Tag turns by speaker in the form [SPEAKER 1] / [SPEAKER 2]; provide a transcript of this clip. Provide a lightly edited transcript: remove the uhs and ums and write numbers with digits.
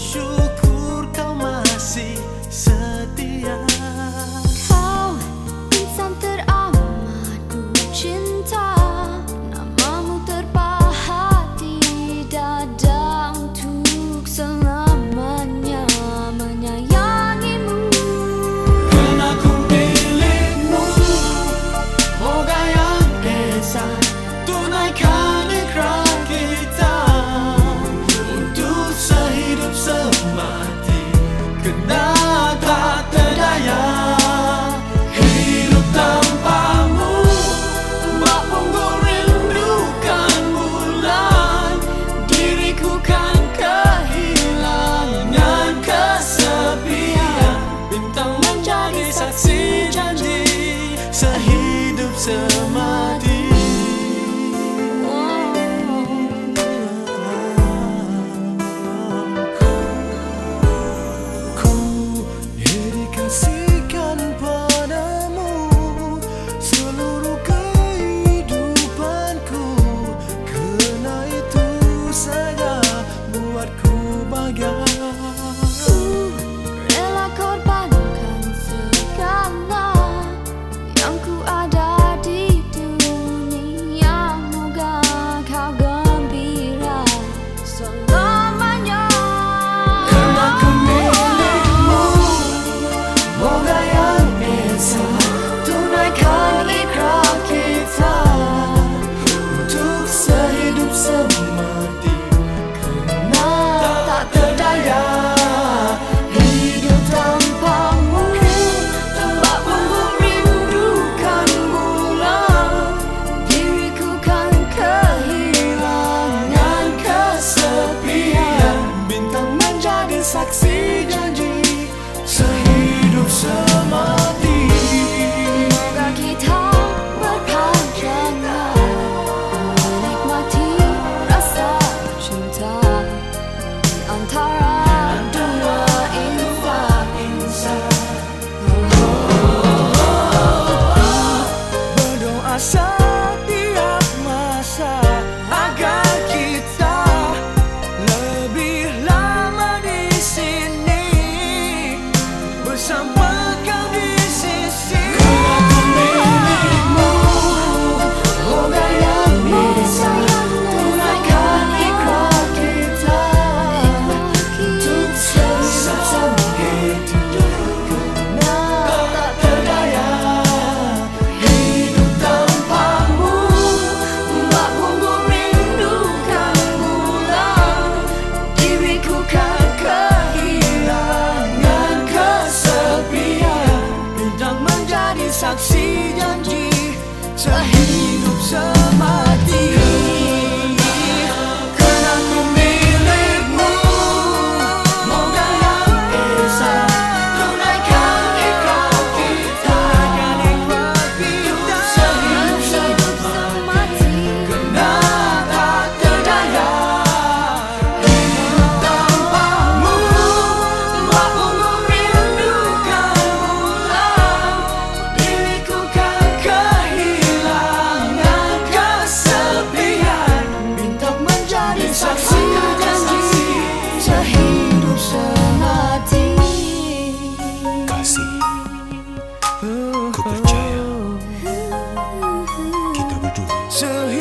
[SPEAKER 1] syukur kau masih setia.
[SPEAKER 2] Kau insan teramat ku cinta, namamu terpahat di dada untuk selamanya menyayangimu.
[SPEAKER 1] Karena ku milikmu, moga yang esa tunaikan ikrar kita untuk sehidup semati. Kena tak terdaya hidup tanpamu, mak punggung rindukan bulan, diriku kan kehilangan kesepian. Bintang menjadi saksi janji sehidup semati. Kasihkan padamu seluruh kehidupanku, kerana itu saja buatku bahagia.
[SPEAKER 2] Rela korbankan segala yang ku ada di dunia, moga kau gembira selamanya.
[SPEAKER 1] Karena ku milikmu, moga yang esa tunaikan ikrar kita untuk sehidup semati. Kerana tak terdaya hidup tanpamu, mak punggung rindukan bulan, diriku kan kehilangan kesepian. Bintang menjadi saksi janji sehidup semati.
[SPEAKER 2] Moga kita berpanjangan menikmati rasa cinta di antara dua insan.
[SPEAKER 1] Berdoa setiap masa agar kita lebih lama di sini bersama kau di sisi. Karena ku milikmu, moga yang bisa tunaikan ikrar kita untuk sehidup semati. Kerana tak terdaya hidup tanpamu, mak punggung rindukan bulan, diriku kan kehilangan kesepian. Bintang menjadi saksi janji sehidup semati. Karena ku milikmu, moga yang esa tunaikan ikrar kita untuk sehidup semati. Kerana tak terdaya hidup tanpamu, mak punggung rindukan bulan, diriku kan kehilangan kesepian. Bintang menjadi saksi janji sehidup semati. Kasih, ku percaya kita berdua